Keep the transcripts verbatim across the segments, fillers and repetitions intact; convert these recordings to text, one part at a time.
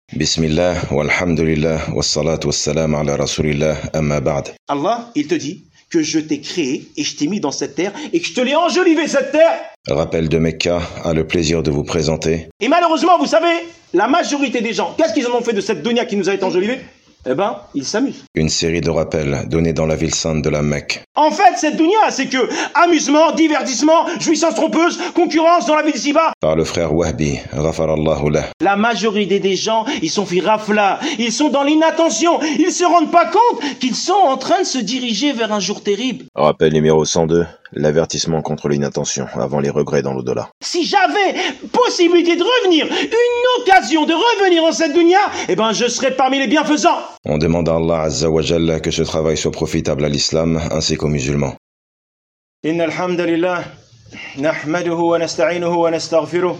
Bismillah, walhamdulillah, wassalatu wassalam ala rasulillah, amma ba'd. Allah, il te dit que je t'ai créé et je t'ai mis dans cette terre et que je te l'ai enjolivé cette terre. Rappel de Mecca a le plaisir de vous présenter. Et malheureusement, vous savez, la majorité des gens, qu'est-ce qu'ils en ont fait de cette dunya qui nous a été enjolivée? Eh ben, ils s'amusent. Une série de rappels donnés dans la ville sainte de la Mecque. En fait, cette dunya, c'est que amusement, divertissement, jouissance trompeuse, concurrence dans la vie d'ici-bas. Par le frère Wahbi, ghafarallahu lah. La majorité des gens, ils sont fi rafla, ils sont dans l'inattention, ils se rendent pas compte qu'ils sont en train de se diriger vers un jour terrible. Rappel numéro cent deux, l'avertissement contre l'inattention avant les regrets dans l'au-delà. Si j'avais possibilité de revenir, une occasion de revenir en cette dunya, eh ben je serais parmi les bienfaisants. On demande à Allah Azza wa Jalla que ce travail soit profitable à l'islam ainsi qu'aux musulmans. Inna alhamdulillah, nahmaduhu wa nasta'inuhu wa nastaghfiruh,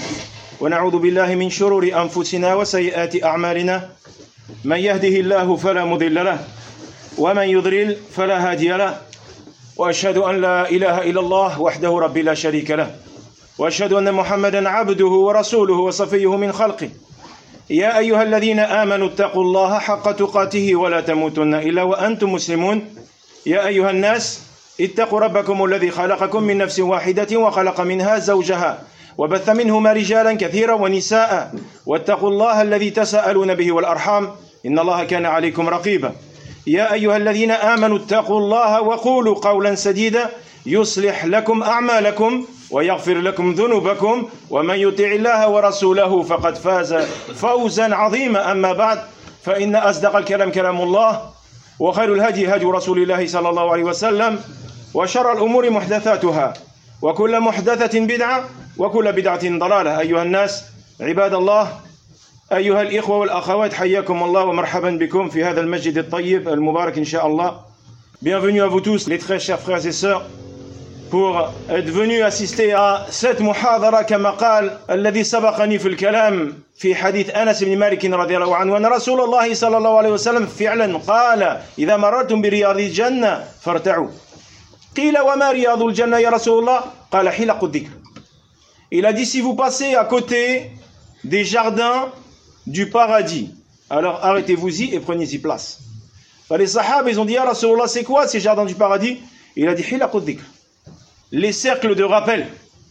wa na'udhu billahi min shururi anfusina wa sayyiati a'malina. Man yahdihillahu fala mudilla lahu, wa man yudlil fala hadiya lahu. وأشهد أن لا إله إلا الله وحده ربي لا شريك له وأشهد أن محمدا عبده ورسوله وصفيه من خلقه يا أيها الذين آمنوا اتقوا الله حق تقاته ولا تموتن إلا وأنتم مسلمون يا أيها الناس اتقوا ربكم الذي خلقكم من نفس واحدة وخلق منها زوجها وبث منهما رجالا كثيرا ونساء واتقوا الله الذي تساءلون به والأرحام إن الله كان عليكم رقيبا يا أيها الذين آمنوا اتقوا الله وقولوا قولا سديدا يصلح لكم أعمالكم ويغفر لكم ذنوبكم ومن يطع الله ورسوله فقد فاز فوزا عظيما أما بعد فإن أصدق الكلام كلام الله وخير الهدي هدي رسول الله صلى الله عليه وسلم وشر الأمور محدثاتها وكل محدثة بدعة وكل بدعة ضلالة أيها الناس عباد الله أيها الإخوة والأخوات حياكم الله ومرحبا بكم في هذا المسجد الطيب المبارك إن شاء الله. Bienvenue à vous tous les très chers frères et sœurs pour être venus assister à cette muhadara كما قال الذي سبقني في الكلام في حديث أنس بن مالك رضي الله عنه أن رسول الله صلى الله عليه وسلم فعلا قال إذا مررتم برياض الجنة فارتعوا قيل وما رياض الجنة يا رسول الله قال حلق الذكر. Il a dit si vous passez à côté des jardins du paradis, alors arrêtez-vous-y et prenez-y place. Enfin, les sahaba, ils ont dit ya Rasulallah, c'est quoi ces jardins du paradis? Il a dit hilaqud dhikr, les cercles de rappel,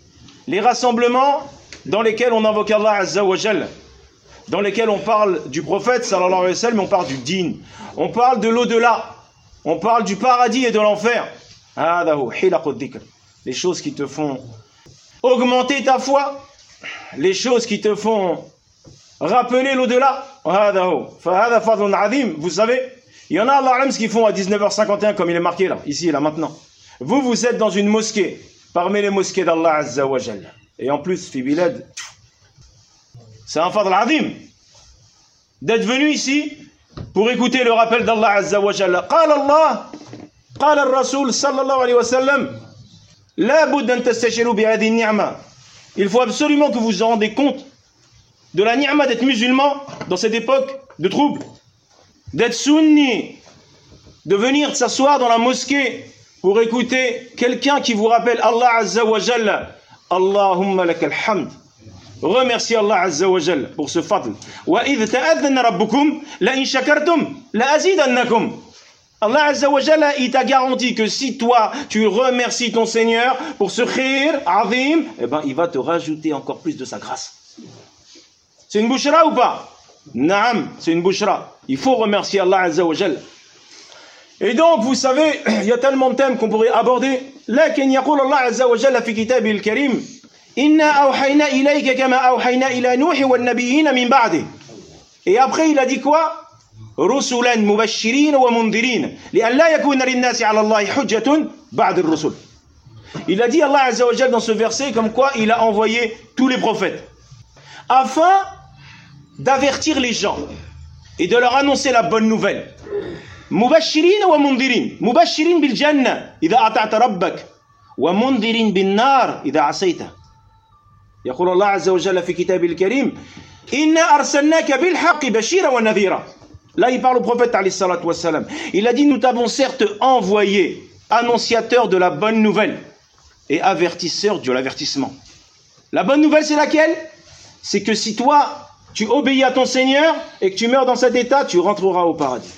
les rassemblements dans lesquels on invoque Allah Azza wa Jalla, dans lesquels on parle du prophète sallallahu alayhi wa sallam, on parle du din, on parle de l'au-delà, on parle du paradis et de l'enfer. Hadahu hilaqud dhikr, les choses qui te font augmenter ta foi, les choses qui te font rappeler l'au-delà. Vous savez, il y en a Allah ce qu'ils font à dix-neuf heures cinquante et un comme il est marqué là, ici et là maintenant. Vous, vous êtes dans une mosquée, parmi les mosquées d'Allah Azza wa Jalla. Et en plus, fi bilad, c'est un fadl azim d'être venu ici pour écouter le rappel d'Allah Azza wa Jalla. قال الله قال الرسول صلى الله عليه وسلم لا بد أن تستشعروا بهذه النعمة. Il faut absolument que vous vous rendez compte de la ni'ma d'être musulman dans cette époque de trouble, d'être sunni, de venir s'asseoir dans la mosquée pour écouter quelqu'un qui vous rappelle Allah Azza wa Jalla. Allahumma lakal hamd. Remerciez Allah Azza wa Jalla pour ce fadl. Wa idh ta'adhana rabbukum la in shakartum la azidannakum. Allah Azza wa Jalla, il t'a garanti que si toi, tu remercies ton Seigneur pour ce khir, azim, eh ben, il va te rajouter encore plus de sa grâce. C'est une bouchra ou pas? Naam, c'est une bouchra. Il faut remercier Allah Azza wa Jalla. Et donc, vous savez, il y a tellement de thèmes qu'on pourrait aborder. Lakin yaqul Allah Azza wa Jalla fi kitabil al-karim Inna awhayna ilayka kama awhayna ila Nuh wal nabiyyin min ba'di. Et après, il a dit quoi? رسلا مبشرين ومنذرين لأن لا يكون للناس على الله حجة بعد الرسل. Il a dit Allah Azza wa Jalla dans ce verset comme quoi il a envoyé tous les prophètes afin d'avertir les gens et de leur annoncer la bonne nouvelle. مبشرين ومنذرين. مبشرين بالجنة إذا أطعت ربك ومنذرين بالنار إذا عصيته. يقول الله عز وجل في كتابه الكريم إنا أرسلناك بالحق بشيرا ونذيرا. Là, il parle au prophète, alayhi salatu wassalam. Il a dit, nous t'avons certes envoyé annonciateur de la bonne nouvelle et avertisseur de l'avertissement. La bonne nouvelle, c'est laquelle? C'est que si toi, tu obéis à ton Seigneur et que tu meurs dans cet état, tu rentreras au paradis.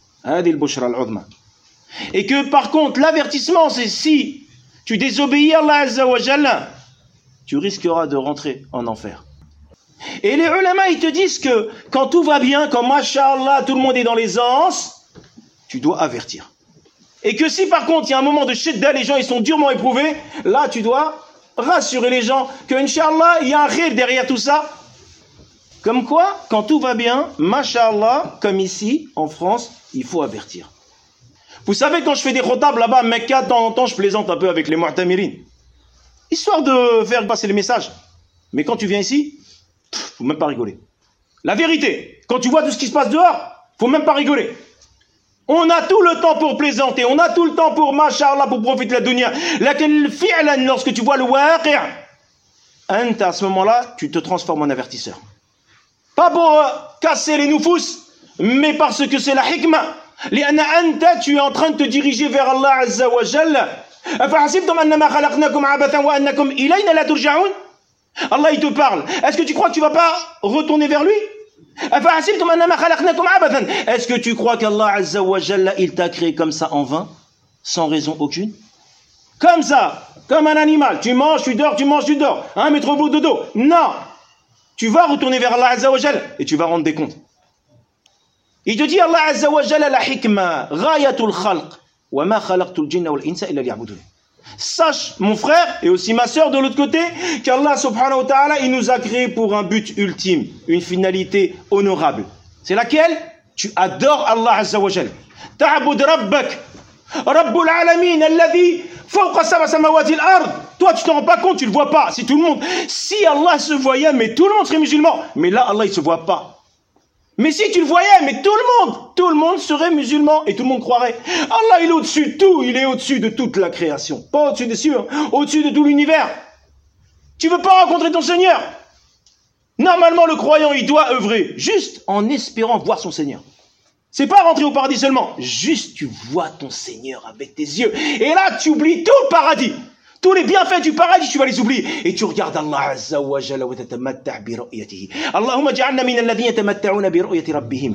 Et que par contre, l'avertissement, c'est si tu désobéis à Allah Azza wa Jalla, tu risqueras de rentrer en enfer. Et les ulama, ils te disent que quand tout va bien, quand masha'Allah, tout le monde est dans les anses, tu dois avertir. Et que si par contre, il y a un moment de shidda, les gens ils sont durement éprouvés, là tu dois rassurer les gens que, Inch'Allah, il y a un khir derrière tout ça. Comme quoi, quand tout va bien, masha'Allah, comme ici, en France, il faut avertir. Vous savez, quand je fais des khotab là-bas à Mecca, de temps en temps, je plaisante un peu avec les mu'tamirin. Histoire de faire passer le message. Mais quand tu viens ici, pff, faut même pas rigoler. La vérité, quand tu vois tout ce qui se passe dehors, faut même pas rigoler. On a tout le temps pour plaisanter, on a tout le temps pour, masha'Allah, pour profiter de la dunya. Lorsque tu vois le waqi', à ce moment-là, tu te transformes en avertisseur. Pas pour euh, casser les noufous, mais parce que c'est la hikmah. Tu es en train de te diriger vers Allah Azza wa Jalla. Allah il te parle. Est-ce que tu crois que tu ne vas pas retourner vers lui? Est-ce que tu crois qu'Allah Azza wa Jalla il t'a créé comme ça en vain, sans raison aucune? Comme ça, comme un animal. Tu manges, tu dors, tu manges, tu dors. Hein, métro bout dodo. Non. Tu vas retourner vers Allah Azza wa Jalla et tu vas rendre des comptes. Il te dit Allah Azza wa Jalla la hikma, ghayatul khalq, wa ma khalaqtul jinna wal insa illa liya'budun. Sache, mon frère, et aussi ma sœur de l'autre côté, qu'Allah subhanahu wa ta'ala, il nous a créé pour un but ultime, une finalité honorable. C'est laquelle? Tu adores Allah Azza wa Jalla. Ta'bud rabbak, rabbul alamin, alladhi fawqa sab'a samawati al-ard. Toi, tu t'en rends pas compte, tu le vois pas. Si tout le monde, si Allah se voyait, mais tout le monde serait musulman. Mais là, Allah, il se voit pas. Mais si tu le voyais, mais tout le monde, tout le monde serait musulman et tout le monde croirait. Allah, il est au-dessus de tout, il est au-dessus de toute la création. Pas au-dessus des cieux, au-dessus de tout l'univers. Tu veux pas rencontrer ton Seigneur? Normalement, le croyant, il doit œuvrer juste en espérant voir son Seigneur. C'est pas rentrer au paradis seulement. Juste, tu vois ton Seigneur avec tes yeux. Et là, tu oublies tout le paradis. Tous les bienfaits du paradis, tu vas les oublier. Et tu regardes Allah Azza wa Jalla wa tatamatta' bi ru'yatihi. Allahumma ja'alna min alladhina yatamatta'una bi ru'yati rabbihim.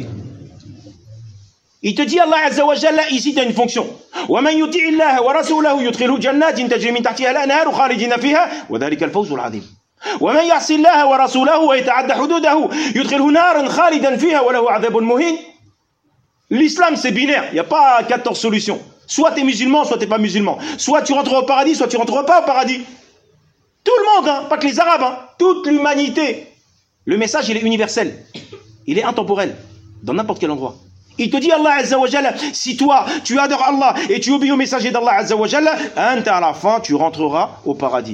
Il te dit Allah Azza wa Jalla, ici tu as une fonction. Wa man yuti'i Allah wa rasulahu yudkhilhu jannatin tajri min tahtiha al-anhar khalidina fiha wa dhalika al-fawz al-'azim. Wa man ya'si Allah wa rasulahu wa yata'adda hududahu yudkhilhu naran khalidan fiha wa lahu 'adhabun muhin. L'islam c'est binaire, il n'y a pas quatorze solutions. Soit tu es musulman, soit tu n'es pas musulman. Soit tu rentres au paradis, soit tu ne rentres pas au paradis. Tout le monde, hein, pas que les Arabes, hein, toute l'humanité. Le message, il est universel. Il est intemporel, dans n'importe quel endroit. Il te dit, Allah Azza wa Jalla, si toi, tu adores Allah et tu obéis au messager d'Allah Azza wa Jalla, à la fin, tu rentreras au paradis.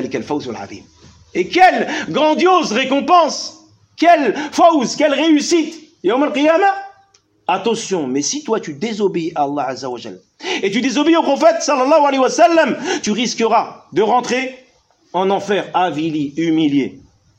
Et quelle grandiose récompense, quelle fawz, quelle réussite. Yawm al-Qiyamah. Attention, mais si toi tu désobéis à Allah Azza wa Jalla et tu désobéis au prophète sallallahu alayhi wa sallam, tu risqueras de rentrer en enfer, avili, humilié.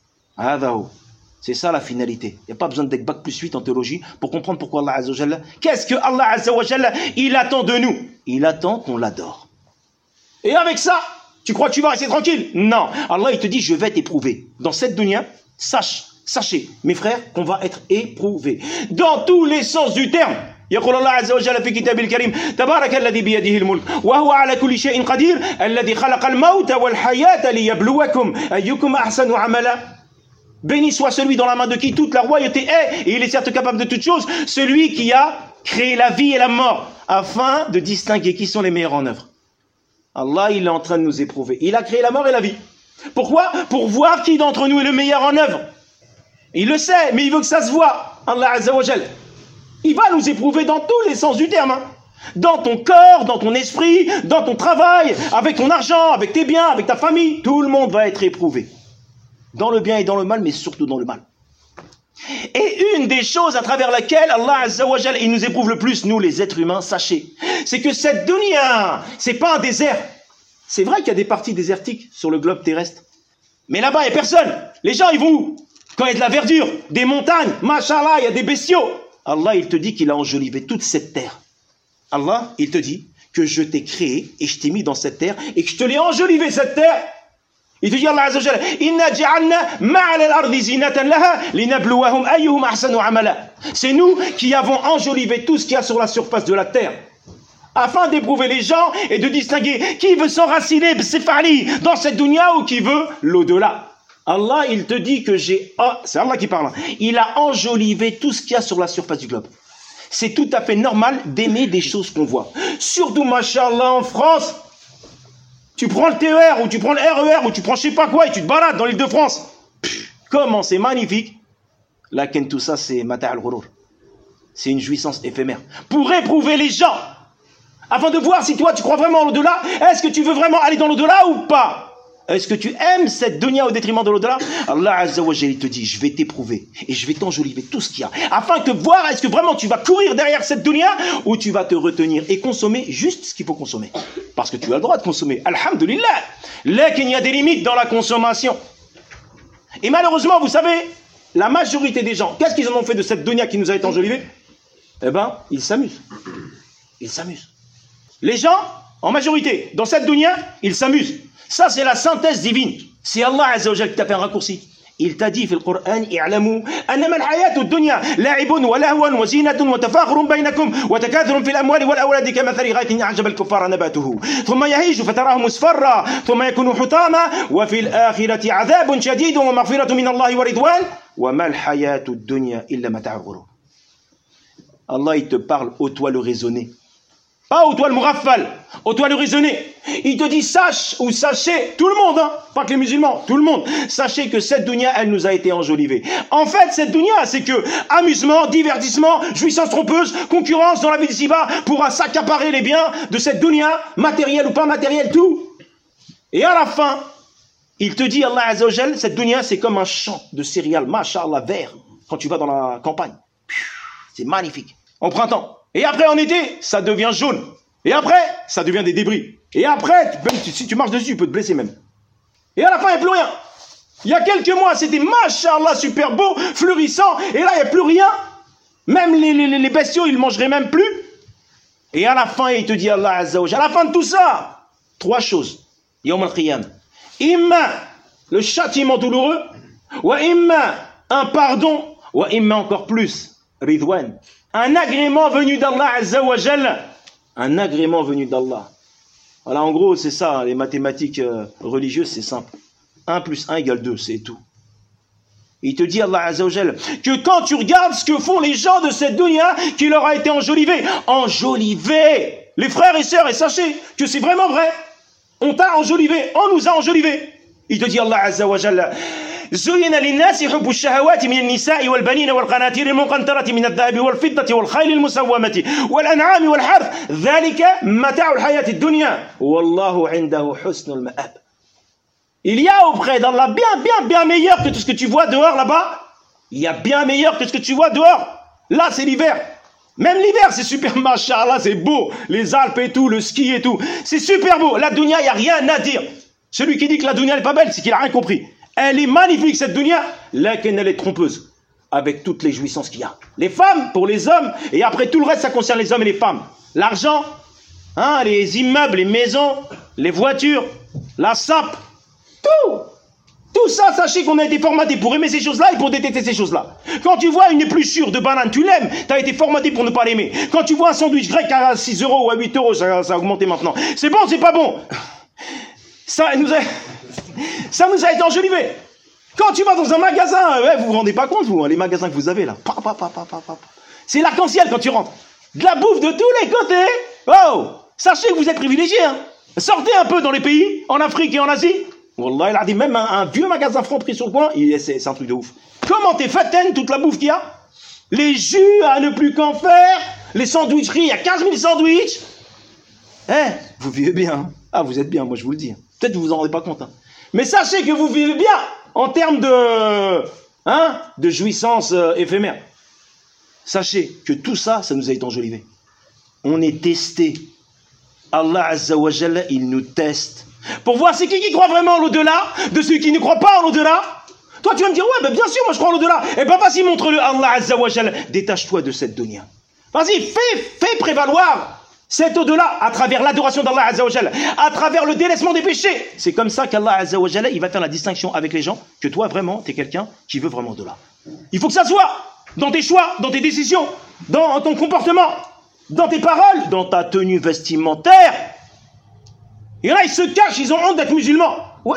C'est ça la finalité. Il n'y a pas besoin d'être bac plus huit en théologie pour comprendre pourquoi Allah Azza wa Jalla. Qu'est-ce que Allah Azza wa Jalla, il attend de nous? Il attend qu'on l'adore. Et avec ça, tu crois que tu vas rester tranquille? Non. Allah il te dit, je vais t'éprouver. Dans cette dunya, sache. Sachez, mes frères, qu'on va être éprouvés dans tous les sens du terme. يقول الله عز وجل في كتابه الكريم تبارك الذي بيده الملك وهو على كل شيء قدير الذي خلق الموت والحياة ليبلوكم أيكم أحسن عملا. Béni soit celui dans la main de qui toute la royauté est, et il est certes capable de toutes choses, celui qui a créé la vie et la mort, afin de distinguer qui sont les meilleurs en œuvre. Allah, il est en train de nous éprouver. Il a créé la mort et la vie. Pourquoi? Pour voir qui d'entre nous est le meilleur en œuvre. Il le sait, mais il veut que ça se voit. Allah Azza wa Jal. Il va nous éprouver dans tous les sens du terme. Hein. Dans ton corps, dans ton esprit, dans ton travail, avec ton argent, avec tes biens, avec ta famille. Tout le monde va être éprouvé. Dans le bien et dans le mal, mais surtout dans le mal. Et une des choses à travers laquelle Allah Azza wa Jal, il nous éprouve le plus, nous les êtres humains, sachez, c'est que cette dunya, c'est pas un désert. C'est vrai qu'il y a des parties désertiques sur le globe terrestre. Mais là-bas, il n'y a personne. Les gens, ils vont où? Quand il y a de la verdure, des montagnes, machallah, il y a des bestiaux. Allah, il te dit qu'il a enjolivé toute cette terre. Allah, il te dit que je t'ai créé et je t'ai mis dans cette terre et que je te l'ai enjolivé cette terre. Il te dit Allah Azza wa Jalla, Inna ja'alna ma'ala al-ardi zinatan laha linabluwahum ayyuhum ahsanu amala. C'est nous qui avons enjolivé tout ce qu'il y a sur la surface de la terre, afin d'éprouver les gens et de distinguer qui veut s'enraciner dans cette dunya ou qui veut l'au-delà. Allah, il te dit que j'ai... Oh, c'est Allah qui parle. Il a enjolivé tout ce qu'il y a sur la surface du globe. C'est tout à fait normal d'aimer des choses qu'on voit. Surtout, machallah, en France, tu prends le T E R ou tu prends le R E R ou tu prends je sais pas quoi et tu te balades dans l'île de France. Pff, comment c'est magnifique. Là, tout ça, c'est mata' al-ghurur. C'est une jouissance éphémère. Pour éprouver les gens, afin de voir si toi, tu crois vraiment à l'au-delà, est-ce que tu veux vraiment aller dans l'au-delà ou pas? Est-ce que tu aimes cette dunya au détriment de l'au-delà? Allah Azza wa Jalla te dit, je vais t'éprouver et je vais t'enjoliver tout ce qu'il y a, afin de voir est-ce que vraiment tu vas courir derrière cette dunya ou tu vas te retenir et consommer juste ce qu'il faut consommer. Parce que tu as le droit de consommer, alhamdulillah. Là qu'il y a des limites dans la consommation. Et malheureusement, vous savez, la majorité des gens, qu'est-ce qu'ils en ont fait de cette dunya qui nous a été enjolivée? Eh ben, ils s'amusent. Ils s'amusent. Les gens, en majorité, dans cette dunya, ils s'amusent. Ça, c'est la synthèse divine. C'est Allah Azza wa Jalla qui t'a fait un raccourci. Il t'a dit dans le Coran, i'lamu annama al-hayatu ad-dunya la'ibun wa lahwan wa zinatun wa tafakhurun baynakum wa takathurun fil amwali wal awladi kamathali ghaythin a'jaba al-kuffara nabatuhu thumma yahiju fatarahu musfarra thumma yakunu hutama wa fil akhirati 'adhabun shadidun wa maghfiratun min Allah wa ridwan wa ma al-hayatu ad-dunya illa mata'ul ghurur. Allah, il te parle, ô toi le raisonner. Pas au toi le mouraffal, au toi le raisonner. Il te dit, sache ou sachez, tout le monde, hein, pas que les musulmans, tout le monde, sachez que cette dunya, elle nous a été enjolivée. En fait, cette dunya, c'est que amusement, divertissement, jouissance trompeuse, concurrence dans la vie d'ici-bas pour s'accaparer les biens de cette dunya, matériel ou pas matériel, tout. Et à la fin, il te dit, Allah Azza wa Jal, cette dunya, c'est comme un champ de céréales, masha'Allah, vert, quand tu vas dans la campagne. C'est magnifique. En printemps. Et après, en été, ça devient jaune. Et après, ça devient des débris. Et après, même si tu marches dessus, tu peux te blesser même. Et à la fin, il n'y a plus rien. Il y a quelques mois, c'était machallah, super beau, fleurissant. Et là, il n'y a plus rien. Même les, les, les bestiaux, ils ne mangeraient même plus. Et à la fin, il te dit Allah Azza wa Jalla, à la fin de tout ça, trois choses. Yawm al-Qiyam. Imma, le châtiment douloureux. Wa imma, un pardon. Wa imma encore plus, Ridwan. Un agrément venu d'Allah Azza wa Jalla. Un agrément venu d'Allah. Voilà, en gros, c'est ça, les mathématiques euh, religieuses, c'est simple. un plus un égale deux, c'est tout. Il te dit, Allah Azza wa Jalla, que quand tu regardes ce que font les gens de cette dunya qui leur a été enjolivée, enjolivée, les frères et sœurs, et sachez que c'est vraiment vrai, on t'a enjolivé, on nous a enjolivé. Il te dit, Allah Azza wa Jalla, زين للناس حب الشهوات من النساء والبنين والقناطير المقنطرة من الذهب والفضة والخيل المسومة والأنعام والحرث ذلك متاع الحياة الدنيا والله عنده حسن المآب. Il y a auprès d'Allah bien, bien, bien meilleur que tout ce que tu vois dehors là-bas. Il y a bien meilleur que ce que tu vois dehors. Là, c'est l'hiver. Même l'hiver, c'est super, machallah, c'est beau. Les Alpes et tout, le ski et tout. C'est super beau. La dunya, il n'y a rien à dire. Celui qui dit que la dunya n'est pas belle, c'est qu'il n'a rien compris. Elle est magnifique, cette dunya, laquelle elle est trompeuse, avec toutes les jouissances qu'il y a. Les femmes pour les hommes, et après tout le reste, ça concerne les hommes et les femmes. L'argent, hein, les immeubles, les maisons, les voitures, la sape, tout. Tout ça, sachez qu'on a été formaté pour aimer ces choses-là et pour détester ces choses-là. Quand tu vois une épluchure de banane, tu l'aimes, tu as été formaté pour ne pas l'aimer. Quand tu vois un sandwich grec à six euros ou à huit euros, ça, ça a augmenté maintenant. C'est bon, c'est pas bon. Ça nous a... Ça nous a été enjolivé. Quand tu vas dans un magasin, ouais, vous vous rendez pas compte, vous, hein, les magasins que vous avez là. Pa, pa, pa, pa, pa, pa. C'est l'arc-en-ciel quand tu rentres. De la bouffe de tous les côtés. Oh, sachez que vous êtes privilégiés. Hein. Sortez un peu dans les pays, en Afrique et en Asie. Wallah, il a dit même un, un vieux magasin Franprix sur le coin, c'est un truc de ouf. Comment t'es fataine toute la bouffe qu'il y a? Les jus à ne plus qu'en faire, les sandwicheries, il y a quinze mille sandwichs. Eh, vous vivez bien. Hein. Ah, vous êtes bien, moi je vous le dis. Peut-être que vous vous en rendez pas compte. Hein. Mais sachez que vous vivez bien en termes de, hein, de jouissance euh, éphémère. Sachez que tout ça, ça nous a été enjolivé. On est testé. Allah Azza wa Jalla, il nous teste. Pour voir c'est qui qui croit vraiment en l'au-delà de ceux qui ne croient pas en l'au-delà. Toi, tu vas me dire, ouais, ben bien sûr, moi je crois en l'au-delà. Eh ben vas-y, montre-le, Allah Azza wa Jalla. Détache-toi de cette dunya. Vas-y, fais, fais prévaloir cet au-delà, à travers l'adoration d'Allah Azza wa Jalla, à travers le délaissement des péchés. C'est comme ça qu'Allah Azza wa Jalla, il va faire la distinction avec les gens, que toi, vraiment, tu es quelqu'un qui veut vraiment au-delà. Il faut que ça soit dans tes choix, dans tes décisions, dans ton comportement, dans tes paroles, dans ta tenue vestimentaire. Et là, ils se cachent, ils ont honte d'être musulmans.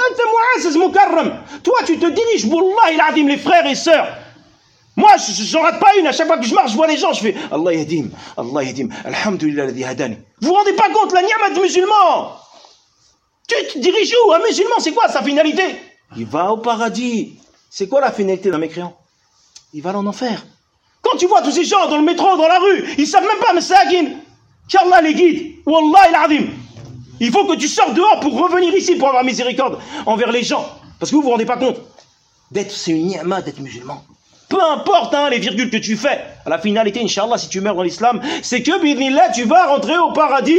Toi, tu te diriges, Wallah, il les frères et sœurs. Moi, j'en rate pas une. À chaque fois que je marche, je vois les gens, je fais Allah yahdim, Allah yahdim, alhamdulillah ladhi hadani. Vous vous rendez pas compte, la ni'ma du musulman? Tu te diriges où? Un musulman, c'est quoi sa finalité? Il va au paradis. C'est quoi la finalité d'un mécréant? Il va en enfer. Quand tu vois tous ces gens dans le métro, dans la rue, ils savent même pas, mais c'est Sakin, qu'Allah les guide. Wallah il azim. Il faut que tu sortes dehors pour revenir ici, pour avoir miséricorde envers les gens. Parce que vous vous rendez pas compte. D'être, c'est une ni'ma d'être musulman. Peu importe hein, les virgules que tu fais, à la finalité, Inch'Allah, si tu meurs dans l'islam, c'est que, bidnillah, tu vas rentrer au paradis.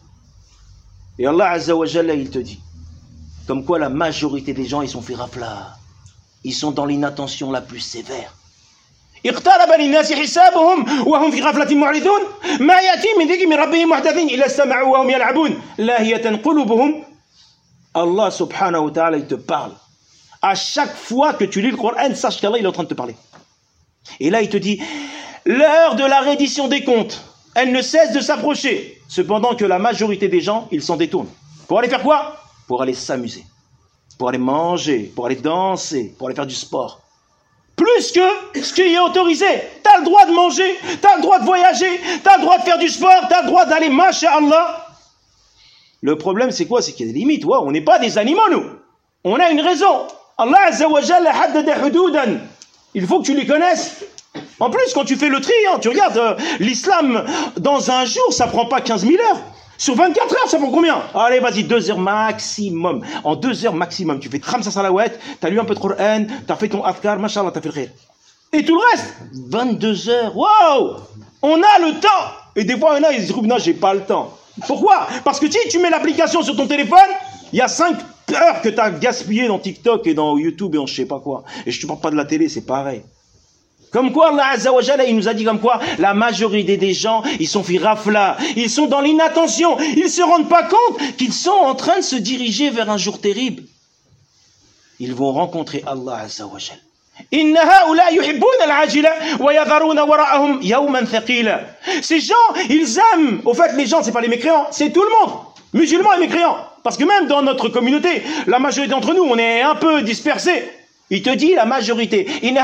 Et Allah Azza wa Jalla, il te dit, comme quoi la majorité des gens, ils sont fait rafla. Ils sont dans l'inattention la plus sévère. اقترب للناس حسابهم وهم في غفلة معرضون ما يأتي من ذكر من ربهم محدث إلا استمعوا وهم يلعبون لاهية قلوبهم. Allah subhanahu wa ta'ala, il te parle. À chaque fois que tu lis le Coran, sache qu'Allah il est en train de te parler. Et là il te dit, l'heure de la reddition des comptes, elle ne cesse de s'approcher. Cependant que la majorité des gens, ils s'en détournent. Pour aller faire quoi? Pour aller s'amuser, pour aller manger, pour aller danser, pour aller faire du sport. Plus que ce qui est autorisé. Tu as le droit de manger, tu as le droit de voyager, tu as le droit de faire du sport, tu as le droit d'aller masha'Allah. Le problème c'est quoi? C'est qu'il y a des limites. Ouais, on n'est pas des animaux nous. On a une raison. Allah Azza wa Jalla haddada hududan. Il faut que tu les connaisses. En plus, quand tu fais le tri, hein, tu regardes euh, l'islam, dans un jour, ça prend pas quinze mille heures. Sur vingt-quatre heures, ça prend combien? Allez, vas-y, deux heures maximum. En deux heures maximum, tu fais khamsa salawat, t'as lu un peu de Coran, t'as fait ton afkar, machallah, t'as fait le khayr. Et tout le reste, vingt-deux heures, waouh! On a le temps! Et des fois, il y en a, ils se disent, non, j'ai pas le temps. Pourquoi? Parce que si tu mets l'application sur ton téléphone, il y a cinq heures que t'as gaspillé dans TikTok et dans YouTube et en je sais pas quoi. Et je te parle pas de la télé, c'est pareil. Comme quoi, Allah Azza wa Jalla, il nous a dit comme quoi, la majorité des gens, ils sont fi rafla, ils sont dans l'inattention, ils se rendent pas compte qu'ils sont en train de se diriger vers un jour terrible. Ils vont rencontrer Allah Azza wa Jalla. Inna haula yuhibbuna al-ajila wa yadharuna wara'ahum yawman thaqila. Ces gens, ils aiment, au fait, les gens, c'est pas les mécréants, c'est tout le monde, musulmans et mécréants. Parce que même dans notre communauté, la majorité d'entre nous, on est un peu dispersés. Il te dit la majorité. Ils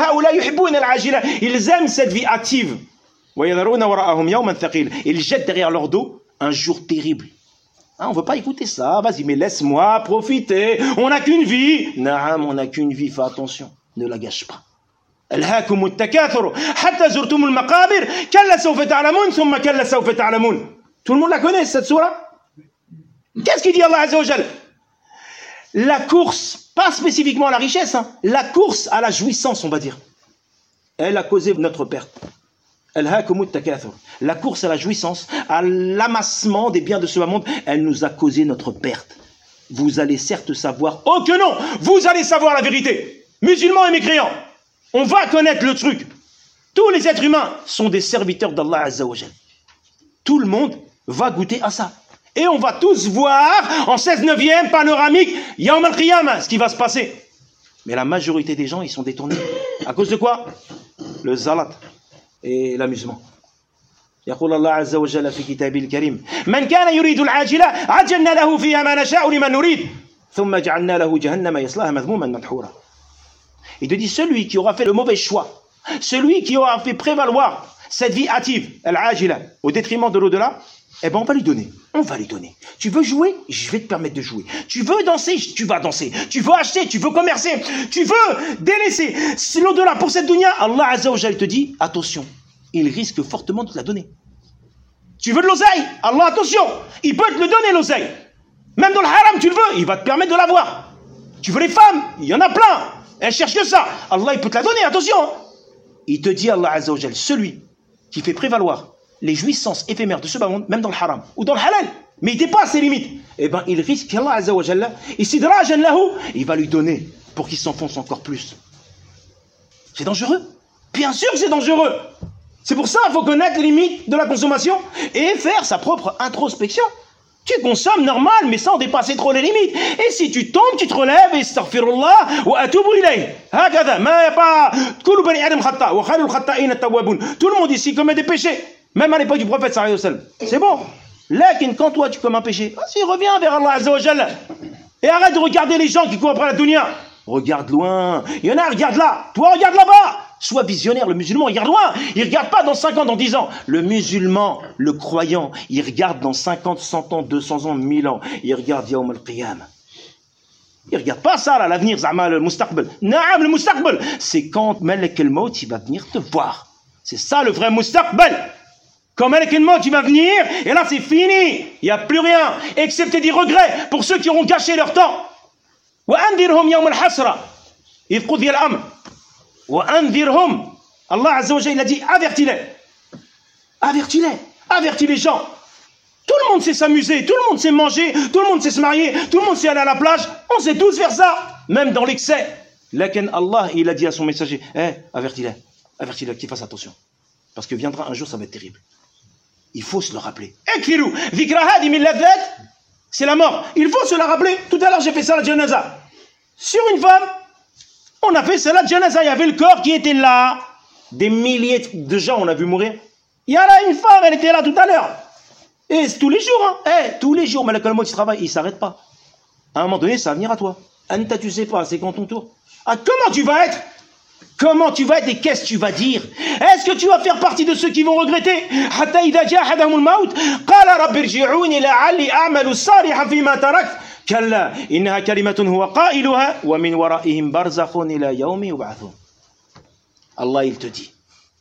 aiment cette vie active. Ils jettent derrière leur dos un jour terrible. Hein, on ne veut pas écouter ça. Vas-y, mais laisse-moi profiter. On n'a qu'une vie. Naam, on n'a qu'une vie. Fais attention. Ne la gâche pas. Tout le monde la connaît, cette sourate. Qu'est-ce qu'il dit Allah Azza wa Jalla? La course, pas spécifiquement à la richesse, hein, la course à la jouissance, on va dire, elle a causé notre perte. La course à la jouissance, à l'amassement des biens de ce monde, elle nous a causé notre perte. Vous allez certes savoir, oh que non, vous allez savoir la vérité. Musulmans et mécréants, on va connaître le truc. Tous les êtres humains sont des serviteurs d'Allah Azza wa Jalla. Tout le monde va goûter à ça. Et on va tous voir en seize neuvième panoramique, Yawm al-Qiyamah, ce qui va se passer. Mais la majorité des gens, ils sont détournés. À cause de quoi? Le zalat et l'amusement. يقول الله عز وجل في كتابه الكريم من كان يريد العاجلة عجلنا له فيها ما نشاء لمن نريد ثم جعلنا له جهنم يصلاها مذموما مدحورا. Il te dit, celui qui aura fait le mauvais choix, celui qui aura fait prévaloir cette vie hâtive, al-ajila, au détriment de l'au-delà, eh ben on va lui donner, on va lui donner. Tu veux jouer? Je vais te permettre de jouer. Tu veux danser? Tu vas danser. Tu veux acheter? Tu veux commercer? Tu veux délaisser? C'est l'au-delà pour cette dunya. Allah Azza wa Jalla te dit, attention, il risque fortement de te la donner. Tu veux de l'oseille? Allah, attention, il peut te le donner l'oseille. Même dans le haram, tu le veux, il va te permettre de l'avoir. Tu veux les femmes? Il y en a plein. Elles cherchent que ça. Allah, il peut te la donner, attention. Il te dit, Allah Azza wa Jalla, celui qui fait prévaloir les jouissances éphémères de ce bas monde, même dans le haram ou dans le halal, mais il dépasse ses limites, eh ben il risque qu'Allah Azza wa Jalla, il va lui donner pour qu'il s'enfonce encore plus. C'est dangereux. Bien sûr que c'est dangereux. C'est pour ça qu'il faut connaître les limites de la consommation et faire sa propre introspection. Tu consommes normal, mais sans dépasser trop les limites. Et si tu tombes, tu te relèves et astaghfirullah wa atubu ilayh. Hakada, ma ya pas kullu bani adam khata wa khairul khata'in at-tawwabun. Tout le monde ici commet des péchés, même à l'époque du prophète sallallahu alayhi wa sallam. C'est bon. Lakin quand toi tu commets un péché, vas-y, reviens vers Allah azza wa jalla et arrête de regarder les gens qui courent après la dunya. Regarde loin. Il y en a, regarde là. Toi, regarde là-bas. Sois visionnaire, le musulman, il regarde loin. Il ne regarde pas dans cinq ans, dans dix ans. Le musulman, le croyant, il regarde dans cinquante, cent ans, deux cents ans, mille ans. Il regarde Yawm al-Qiyam. Il ne regarde pas ça, là, l'avenir, Zama, le Mustaqbal. Naam, le Mustaqbal. C'est quand Malek el-Maut, il va venir te voir. C'est ça le vrai Mustaqbal. Quand Malek el-Maut, il va venir, et là, c'est fini. Il n'y a plus rien, excepté des regrets pour ceux qui auront gâché leur temps. Wa andirhum yawm al-hasra. Il qudhi al-amr. Allah Azza wa Jalla, il a dit avertis-les, avertis-les, avertis les gens. Tout le monde sait s'amuser, tout le monde sait manger, tout le monde sait se marier, tout le monde sait aller à la plage, on sait tous faire ça, même dans l'excès. Lakin Allah, il a dit à son messager, eh, avertis-les, avertis-les, qu'ils fassent attention, parce que viendra un jour, ça va être terrible. Il faut se le rappeler. Ekfiru, dhikra hadi min ladhat, c'est la mort. Il faut se la rappeler. Tout à l'heure, j'ai fait ça à la janaza. Sur une femme, on a fait salat janaza, il y avait le corps qui était là. Des milliers de gens, on a vu mourir. Il y a là une femme, elle était là tout à l'heure. Et c'est tous les jours, hein. Hey, tous les jours, Malak al-Maut, il travaille, il ne s'arrête pas. À un moment donné, ça va venir à toi. Anta, tu sais pas, c'est quand ton tour. Ah, comment tu vas être? Comment tu vas être et qu'est-ce que tu vas dire? Est-ce que tu vas faire partie de ceux qui vont regretter? Hatta idha ja'a ahadahum al-maut, qala rabbi irji'uni la'alli a'malu salihan fima tarakt. كلا إنها كلمة هو قائلها ومن ورائهم برزخ إلى يوم يبعثون. Allah il te dit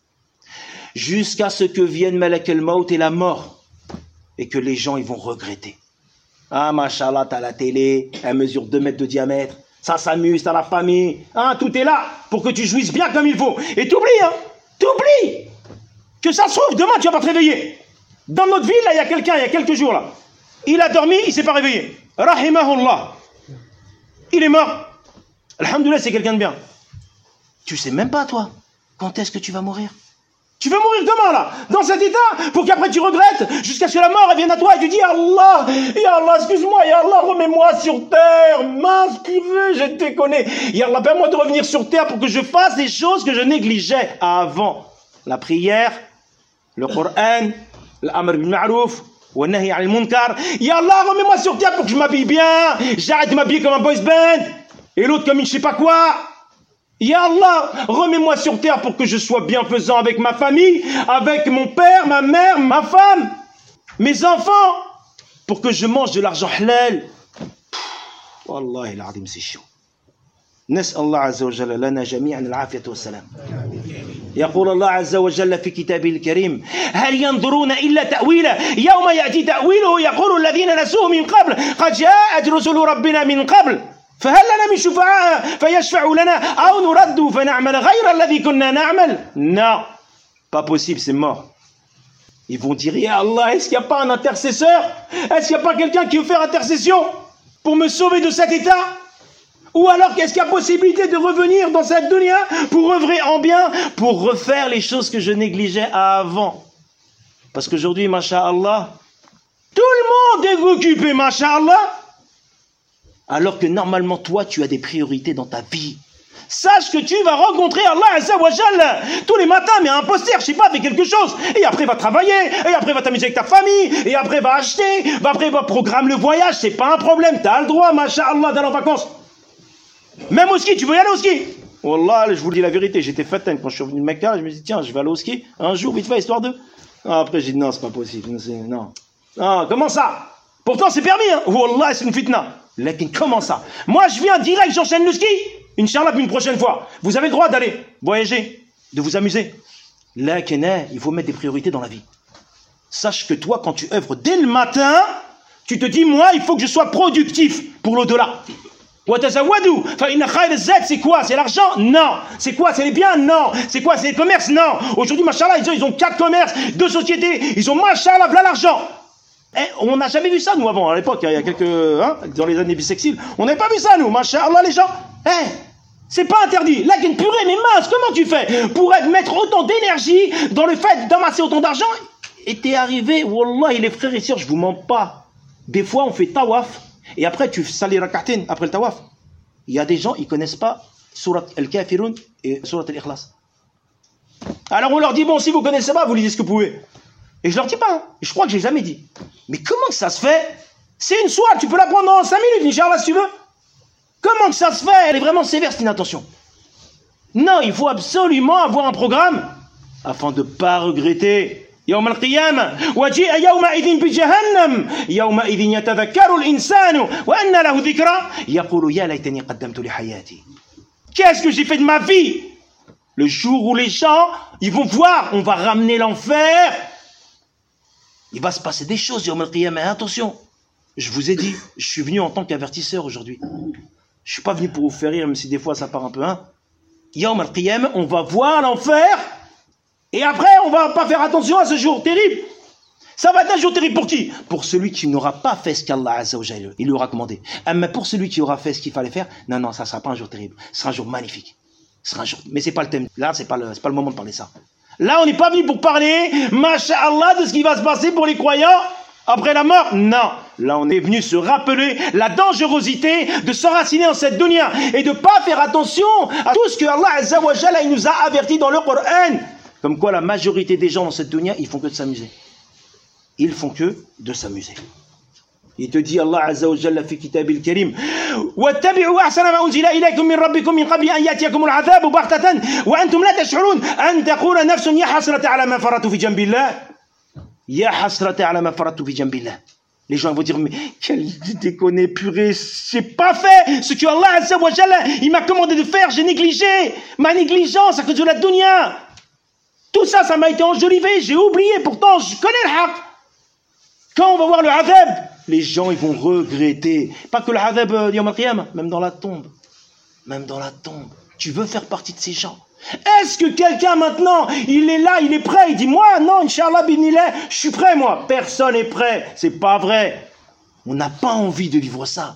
jusqu'à ce que vienne Malak el-Maut et la mort et que les gens ils vont regretter. Ah machallah, t'as la télé, elle mesure deux mètres de diamètre, ça s'amuse, t'as la famille, hein, tout est là pour que tu jouisses bien comme il faut. Et t'oublies, hein, t'oublies que ça se trouve demain tu vas pas te réveiller. Dans notre ville là il y a quelqu'un il y a quelques jours là, il a dormi, il s'est pas réveillé. Rahimahullah. Il est mort. Alhamdoulilah, c'est quelqu'un de bien. Tu sais même pas, toi, quand est-ce que tu vas mourir. Tu vas mourir demain, là, dans cet état, pour qu'après tu regrettes, jusqu'à ce que la mort elle vienne à toi et tu dis, Allah, Ya Allah, excuse-moi, Ya Allah, remets-moi sur terre, mince, purée, je te connais. Ya Allah, permets-moi de revenir sur terre pour que je fasse des choses que je négligeais avant. La prière, le Coran, l'amr bil ma'rouf, Ya Allah, remets-moi sur terre pour que je m'habille bien. J'arrête de m'habiller comme un boys band. Et l'autre comme une je sais pas quoi. Ya Allah, remets-moi sur terre pour que je sois bienfaisant avec ma famille, avec mon père, ma mère, ma femme, mes enfants, pour que je mange de l'argent halal. Wallahi l'azim, c'est chaud. نسأل الله عز وجل لنا جميعا العافية والسلام. يقول الله عز وجل في كتابه الكريم هل ينظرون إلا تأويله يوم يأتي تأويله يقول الذين نسوه من قبل قد جاءت رسل ربنا من قبل فهل لنا من شفعاء فيشفعوا لنا أو نرد فنعمل غير الذي كنا نعمل. Non, pas possible, c'est mort. Ils vont dire ya Allah, est-ce qu'il n'y a pas un intercesseur? Est-ce qu'il n'y a pas quelqu'un qui veut faire intercession pour me sauver de cet état? Ou alors, qu'est-ce qu'il y a possibilité de revenir dans cette dunya pour œuvrer en bien, pour refaire les choses que je négligeais avant? Parce qu'aujourd'hui, masha'Allah, tout le monde est occupé, masha'Allah. Alors que normalement, toi, tu as des priorités dans ta vie. Sache que tu vas rencontrer Allah Azza wa Jalla tous les matins, mais un poster, je sais pas, fais quelque chose. Et après, va travailler, et après, va t'amuser avec ta famille, et après, va acheter, et après, va programmer le voyage, c'est pas un problème, t'as le droit, masha'Allah, d'aller en vacances. Même au ski, tu veux y aller au ski? Wallah, je vous dis la vérité, j'étais fatan quand je suis revenu de Mecca, je me dis tiens, je vais aller au ski un jour, vite fait, histoire de... Ah, après j'ai dit non, c'est pas possible, non. Ah, comment ça? Pourtant c'est permis, hein. Wallah, c'est une fitna. Lakin, comment ça? Moi je viens direct, j'enchaîne le ski. Inch'Allah, puis une prochaine fois. Vous avez le droit d'aller voyager, de vous amuser. Lakin, il faut mettre des priorités dans la vie. Sache que toi, quand tu œuvres dès le matin, tu te dis moi, il faut que je sois productif pour l'au-delà. C'est quoi? C'est l'argent? Non. C'est quoi? C'est les biens? Non. C'est quoi? C'est les commerces? Non. Aujourd'hui, machallah, ils ont, ils ont quatre commerces, deux sociétés. Ils ont machallah, voilà l'argent. Eh, on n'a jamais vu ça, nous, avant, à l'époque, il y a quelques, hein, dans les années bissextiles. On n'avait pas vu ça, nous, machallah, les gens. Eh, C'est pas interdit. Là, une purée, mais mince, comment tu fais pour mettre autant d'énergie dans le fait d'amasser autant d'argent? Et t'es arrivé, wallah, les frères et sœurs, je vous mens pas. Des fois, on fait tawaf, et après, tu salis rak'atin après le tawaf. Il y a des gens, ils connaissent pas Surat al-Kafirun et Surat al-Ikhlas. Alors on leur dit, bon, si vous connaissez pas, vous lisez ce que vous pouvez. Et je leur dis pas, hein. Je crois que j'ai jamais dit. Mais comment que ça se fait? C'est une soirée, tu peux la prendre en cinq minutes, Inch'Allah, si tu veux. Comment que ça se fait? Elle est vraiment sévère, cette inattention. Non, il faut absolument avoir un programme afin de ne pas regretter. يوم القيامة وجيء يومئذ بجهنم يومئذ يتذكر الإنسان وأن له ذكرى يقول يا ليتني قدمت لحياتي. Qu'est-ce que j'ai fait de ma vie? Le jour où les gens, ils vont voir, on va ramener l'enfer. Il va se passer des choses, يوم القيامة. Attention, je vous ai dit, je suis venu en tant qu'avertisseur aujourd'hui. Je suis pas venu pour vous faire rire, même si des fois ça part un peu, hein. يوم القيامة, on va voir l'enfer. Et après, on va pas faire attention à ce jour terrible. Ça va être un jour terrible pour qui? Pour celui qui n'aura pas fait ce qu'Allah Azza wa Jalla il lui aura commandé. Mais pour celui qui aura fait ce qu'il fallait faire, non, non, ça ne sera pas un jour terrible. Ce sera un jour magnifique. Ce sera un jour... Mais c'est pas le thème. Là, c'est pas le, c'est pas le moment de parler ça. Là, on n'est pas venu pour parler, masha'Allah, de ce qui va se passer pour les croyants après la mort. Non. Là, on est venu se rappeler la dangerosité de s'enraciner en cette dunya et de pas faire attention à tout ce que Allah Azza wa Jalla il nous a averti dans le Coran. Comme quoi la majorité des gens dans cette dunya, ils font que de s'amuser. Ils font que de s'amuser. Il te dit Allah Azza wa Jalla fi kitabil karim وَاتَّبِعُوا أَحْسَنَ مَا أُنْزِلَ إِلَيْكُم مِّن رَّبِّكُم مِّن قَبْلِ أَن يَأْتِيَكُمُ الْعَذَابُ بَغْتَةً وَأَنْتُمْ لَا تَشْعُرُونَ أَن تَقُولَ نَفْسٌ يَا حَسْرَةَ عَلَى مَا فَرَطتُ فِي جَنبِ اللَّهِ يَا حَسْرَةَ عَلَى مَا فَرَطتُ فِي جَنبِ اللَّهِ. Les gens vont dire, mais quel déconné purée, j'ai pas fait ce que Allah Azza wa Jalla il m'a commandé de faire, j'ai négligé ma négligence à cause de la dunya. Tout ça, ça m'a été enjolivé, j'ai oublié, pourtant je connais le haq. Quand on va voir le azab, les gens ils vont regretter. Pas que le azab euh, yawm al-qiyamah, même dans la tombe. Même dans la tombe. Tu veux faire partie de ces gens? Est-ce que quelqu'un maintenant, il est là, il est prêt, il dit moi, non, Inch'Allah, binillah, je suis prêt moi. Personne n'est prêt, c'est pas vrai. On n'a pas envie de vivre ça.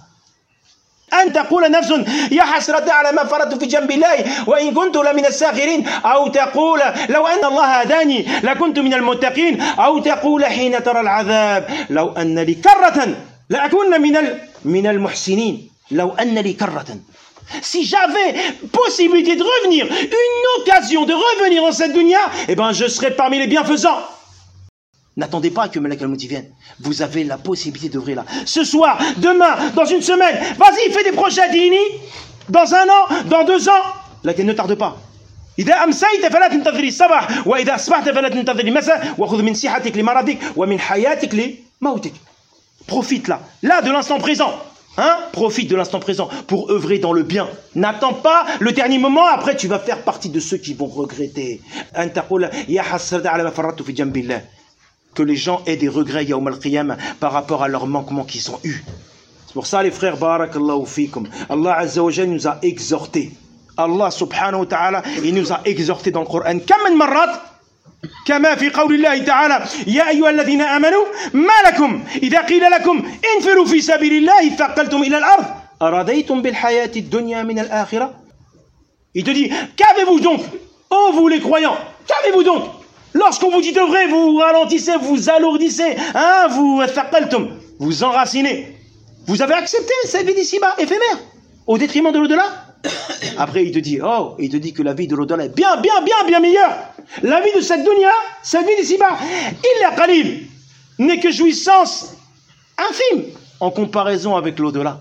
أن تقول نفس يا حسرة على ما فرطت في جنب الله وإن كنت لمن الساخرين أو تقول لو أن الله هداني لكنت من المتقين أو تقول حين ترى العذاب لو أن لي كرة لأكون من من المحسنين لو أن لي كرة. Si j'avais possibilité de revenir, une occasion de revenir dans cette dunya, eh ben je serais parmi les bienfaisants. N'attendez pas que Malak al-Mouti vienne. Vous avez la possibilité d'ouvrir là. Ce soir, demain, dans une semaine, vas-y, fais des projets dini. Dans un an, dans deux ans. Là, ne tarde pas. إذا أمسيت فلا تنتظر الصباح وإذا أصبحت فلا تنتظر المساء وخذ من صحتك لمرضك ومن حياتك لموتك. Profite là, là de l'instant présent. Hein? Profite de l'instant présent pour œuvrer dans le bien. N'attends pas le dernier moment, après tu vas faire partie de ceux qui vont regretter. أن تقول يا حسرة على ما فرطت في جنب الله. Que les gens aient des regrets yawm al-qiyamah par rapport à leurs manquements qu'ils ont eus. C'est pour ça les frères, barakallahu fikum, Allah Azza wa Jalla nous a exhortés. Allah subhanahu wa ta'ala, il nous a exhortés dans le Coran. Kam min marrat كما في قول الله تعالى يا أيها الذين آمنوا ما لكم إذا قيل لكم انفروا في سبيل الله ثقلتم إلى الأرض أرضيتم بالحياة الدنيا من الآخرة. Il te dit, qu'avez-vous donc, ô vous les croyants, qu'avez-vous donc? Lorsqu'on vous dit de vrai, vous ralentissez, vous alourdissez, hein, vous vous enracinez. Vous avez accepté cette vie d'ici-bas, éphémère, au détriment de l'au-delà. Après, il te dit, oh, il te dit que la vie de l'au-delà est bien, bien, bien, bien meilleure. La vie de cette dunya, cette vie d'ici-bas, illa qalil, n'est que jouissance infime en comparaison avec l'au-delà.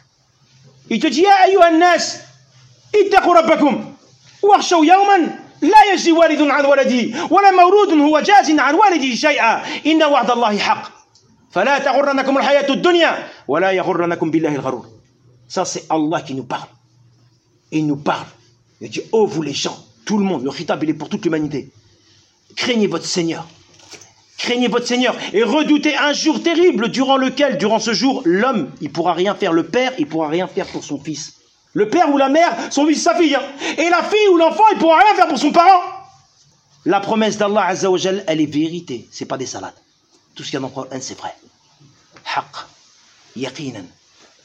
Il te dit, ya ayyuhan nas, ittaqu rabbakum, wakhshaw yawman. لا يجزي والد عن ولده ولا مولود هو جاز عن والده شيئا إن وعد الله حق فلا تغرنكم الحياة الدنيا ولا يغرنكم بالله الغرور. Ça c'est Allah qui nous parle. Il nous parle. Il dit, oh vous les gens, tout le monde, le khitab il est pour toute l'humanité. Craignez votre Seigneur. Craignez votre Seigneur et redoutez un jour terrible durant lequel, durant ce jour, l'homme, il pourra rien faire. Le père, il pourra rien faire pour son fils. Le père ou la mère, son fils, sa fille. Hein. Et la fille ou l'enfant, il ne pourra rien faire pour son parent. La promesse d'Allah Azza wa Jal, elle est vérité. Ce n'est pas des salades. Tout ce qu'il y a dans le Coran, c'est vrai. Haqq. Yaqinan.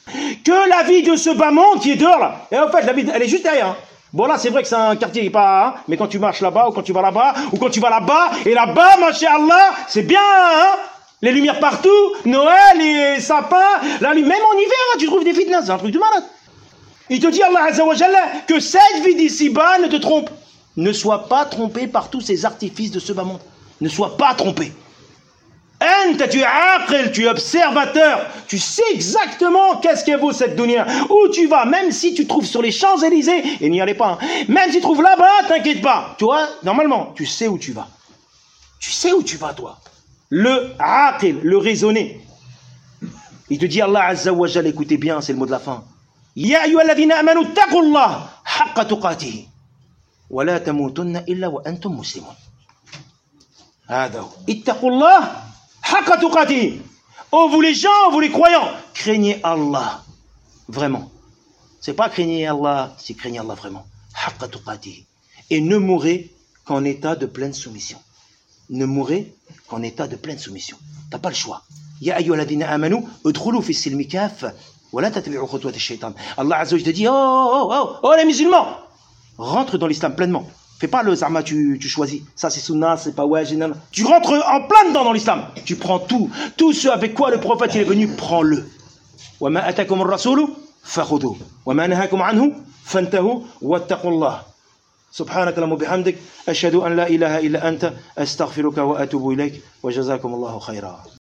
que la vie de ce bas monde qui est dehors là. Et en fait, la vie, elle est juste derrière. Hein. Bon là, c'est vrai que c'est un quartier pas, hein, mais quand tu marches là-bas, ou quand tu vas là-bas, ou quand tu vas là-bas, et là-bas, masha'Allah, c'est bien, hein. Les lumières partout, Noël, les sapins, là, même en hiver, hein, tu trouves des fitness, c'est un truc de malade. Il te dit, Allah Azza wa Jalla, que cette vie d'ici-bas ne te trompe. Ne sois pas trompé par tous ces artifices de ce bas monde. Ne sois pas trompé. Anta, tu es aqil, tu es observateur. Tu sais exactement qu'est-ce qu'elle vaut cette dunya. Où tu vas, même si tu trouves sur les Champs-Élysées, et n'y allez pas, hein, même si tu trouves là-bas, t'inquiète pas. Tu vois, normalement, tu sais où tu vas. Tu sais où tu vas, toi. Le aqil, le raisonné. Il te dit, Allah Azza wa Jalla, écoutez bien, c'est le mot de la fin. Ya ayyuhalladhina amanu taqullah haqqa tuqatihi wa la tamutunna illa wa antum muslimun. Hada hu. Ittaqullah haqqa tuqatihi. Oh vous les gens, vous les croyants, craignez Allah. Vraiment. C'est pas craignez Allah, c'est craignez Allah vraiment. Haqqa tuqatihi. Et ne mourrez qu'en état de pleine soumission. Ne mourrez qu'en état de pleine soumission. T'as pas le choix. Ya ayyuhalladhina amanu udkhulu fi silmi kaffa. Allah Azza wa Jalla te dit, oh, oh, oh, oh, les musulmans, rentre dans l'islam pleinement. Fais pas le zama, tu, tu choisis. Ça, c'est sunnah, c'est pas ouais, non. Tu rentres en plein dedans dans l'islam. Tu prends tout. Tout ce avec quoi le prophète il est venu, prends-le. Wa ma atakum ar-rasulu fakhudhu. Wa ma nahakum anhu fantahu wattaqullah. سبحانك اللهم وبحمدك أشهد أن لا إله إلا أنت أستغفرك وأتوب إليك وجزاكم الله خيرا